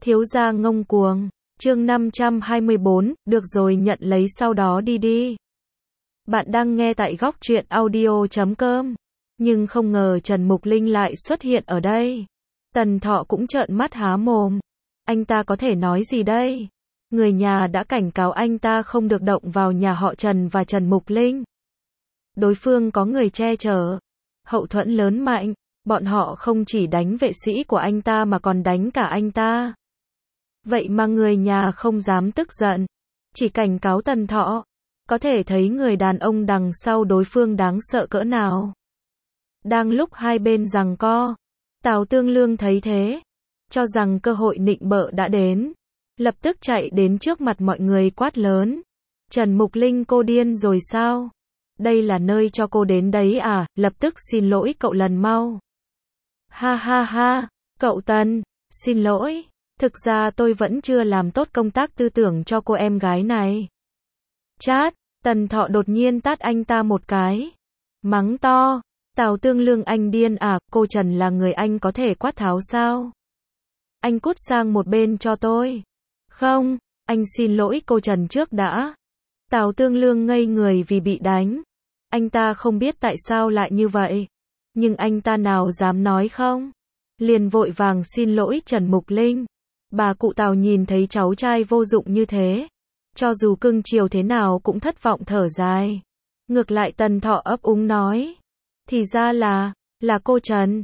Thiếu gia ngông cuồng. Chương 524, được rồi nhận lấy sau đó đi đi. Bạn đang nghe tại góc truyện audio.com. Nhưng không ngờ Trần Mục Linh lại xuất hiện ở đây. Tần Thọ cũng trợn mắt há mồm. Anh ta có thể nói gì đây? Người nhà đã cảnh cáo anh ta không được động vào nhà họ Trần và Trần Mục Linh. Đối phương có người che chở, hậu thuẫn lớn mạnh, bọn họ không chỉ đánh vệ sĩ của anh ta mà còn đánh cả anh ta. Vậy mà người nhà không dám tức giận, chỉ cảnh cáo Tần Thọ. Có thể thấy người đàn ông đằng sau đối phương đáng sợ cỡ nào. Đang lúc hai bên giằng co, Tào Tương Lương thấy thế, cho rằng cơ hội nịnh bợ đã đến, lập tức chạy đến trước mặt mọi người quát lớn. Trần Mục Linh, cô điên rồi sao? Đây là nơi cho cô đến đấy à? Lập tức xin lỗi cậu lần mau. Ha ha ha, cậu Tần, xin lỗi. Thực ra tôi vẫn chưa làm tốt công tác tư tưởng cho cô em gái này. Chát, Tần Thọ đột nhiên tát anh ta một cái. Mắng to, Tào Tương Lương, anh điên à? Cô Trần là người anh có thể quát tháo sao? Anh cút sang một bên cho tôi. Không, anh xin lỗi cô Trần trước đã. Tào Tương Lương ngây người vì bị đánh. Anh ta không biết tại sao lại như vậy. Nhưng anh ta nào dám nói không? Liền vội vàng xin lỗi Trần Mục Linh. Bà cụ Tào nhìn thấy cháu trai vô dụng như thế, cho dù cưng chiều thế nào cũng thất vọng thở dài. Ngược lại Tần Thọ ấp úng nói. Thì ra là cô Trần,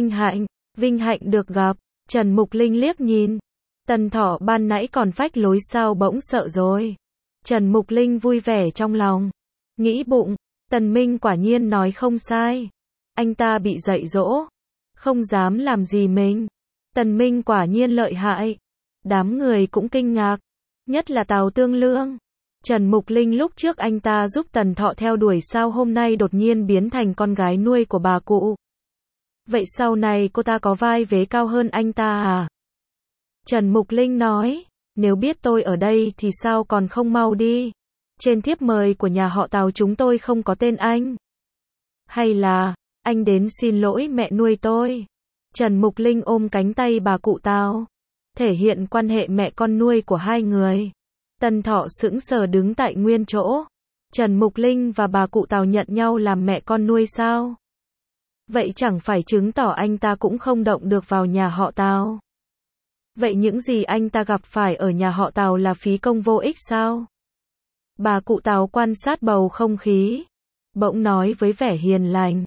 vinh hạnh được gặp. Trần Mục Linh liếc nhìn. Tần Thọ ban nãy còn phách lối sao bỗng sợ rồi. Trần Mục Linh vui vẻ trong lòng. Nghĩ bụng, Tần Minh quả nhiên nói không sai. Anh ta bị dạy dỗ, không dám làm gì mình. Tần Minh quả nhiên lợi hại. Đám người cũng kinh ngạc, nhất là Tào Tương Lương. Trần Mục Linh lúc trước anh ta giúp Tần Thọ theo đuổi sao hôm nay đột nhiên biến thành con gái nuôi của bà cụ. Vậy sau này cô ta có vai vế cao hơn anh ta à? Trần Mục Linh nói, nếu biết tôi ở đây thì sao còn không mau đi. Trên thiếp mời của nhà họ Tào chúng tôi không có tên anh. Hay là, anh đến xin lỗi mẹ nuôi tôi. Trần Mục Linh ôm cánh tay bà cụ Tào, thể hiện quan hệ mẹ con nuôi của hai người. Tần Thọ sững sờ đứng tại nguyên chỗ. Trần Mục Linh và bà cụ Tào nhận nhau làm mẹ con nuôi sao? Vậy chẳng phải chứng tỏ anh ta cũng không động được vào nhà họ Tào. Vậy những gì anh ta gặp phải ở nhà họ Tào là phí công vô ích sao? Bà cụ Tào quan sát bầu không khí, bỗng nói với vẻ hiền lành.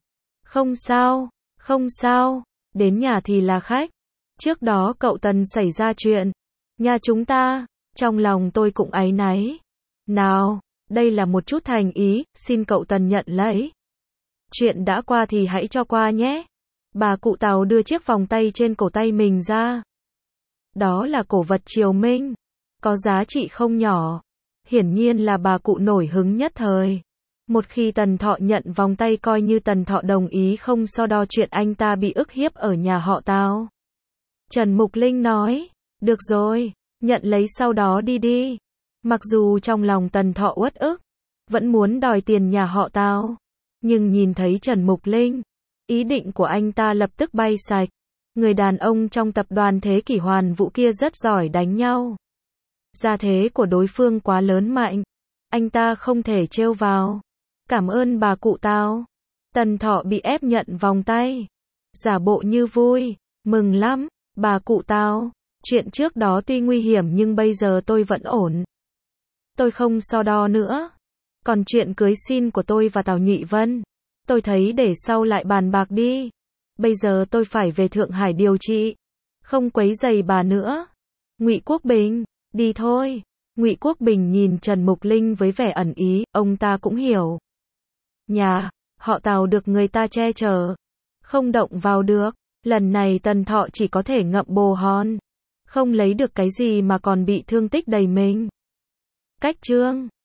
Không sao, đến nhà thì là khách. Trước đó cậu Tần xảy ra chuyện, nhà chúng ta, trong lòng tôi cũng áy náy. Nào, đây là một chút thành ý, xin cậu Tần nhận lấy. Chuyện đã qua thì hãy cho qua nhé. Bà cụ Tào đưa chiếc vòng tay trên cổ tay mình ra. Đó là cổ vật triều Minh, có giá trị không nhỏ. Hiển nhiên là bà cụ nổi hứng nhất thời. Một khi Tần Thọ nhận vòng tay coi như Tần Thọ đồng ý không so đo chuyện anh ta bị ức hiếp ở nhà họ Tào. Trần Mục Linh nói, được rồi, nhận lấy sau đó đi đi. Mặc dù trong lòng Tần Thọ uất ức, vẫn muốn đòi tiền nhà họ Tào. Nhưng nhìn thấy Trần Mục Linh, ý định của anh ta lập tức bay sạch. Người đàn ông trong tập đoàn Thế Kỷ Hoàn Vũ kia rất giỏi đánh nhau. Gia thế của đối phương quá lớn mạnh, anh ta không thể trêu vào. Cảm ơn bà cụ Tào. Tần Thọ bị ép nhận vòng tay, giả bộ như vui, mừng lắm. Bà cụ Tào, chuyện trước đó tuy nguy hiểm nhưng bây giờ tôi vẫn ổn. Tôi không so đo nữa. Còn chuyện cưới xin của tôi và Tào Nhụy Vân, tôi thấy để sau lại bàn bạc đi. Bây giờ tôi phải về Thượng Hải điều trị, không quấy rầy bà nữa. Ngụy Quốc Bình, đi thôi. Ngụy Quốc Bình nhìn Trần Mục Linh với vẻ ẩn ý, ông ta cũng hiểu. Nhà họ Tào được người ta che chở, không động vào được. Lần này Tần Thọ chỉ có thể ngậm bồ hòn, không lấy được cái gì mà còn bị thương tích đầy mình. Cách chương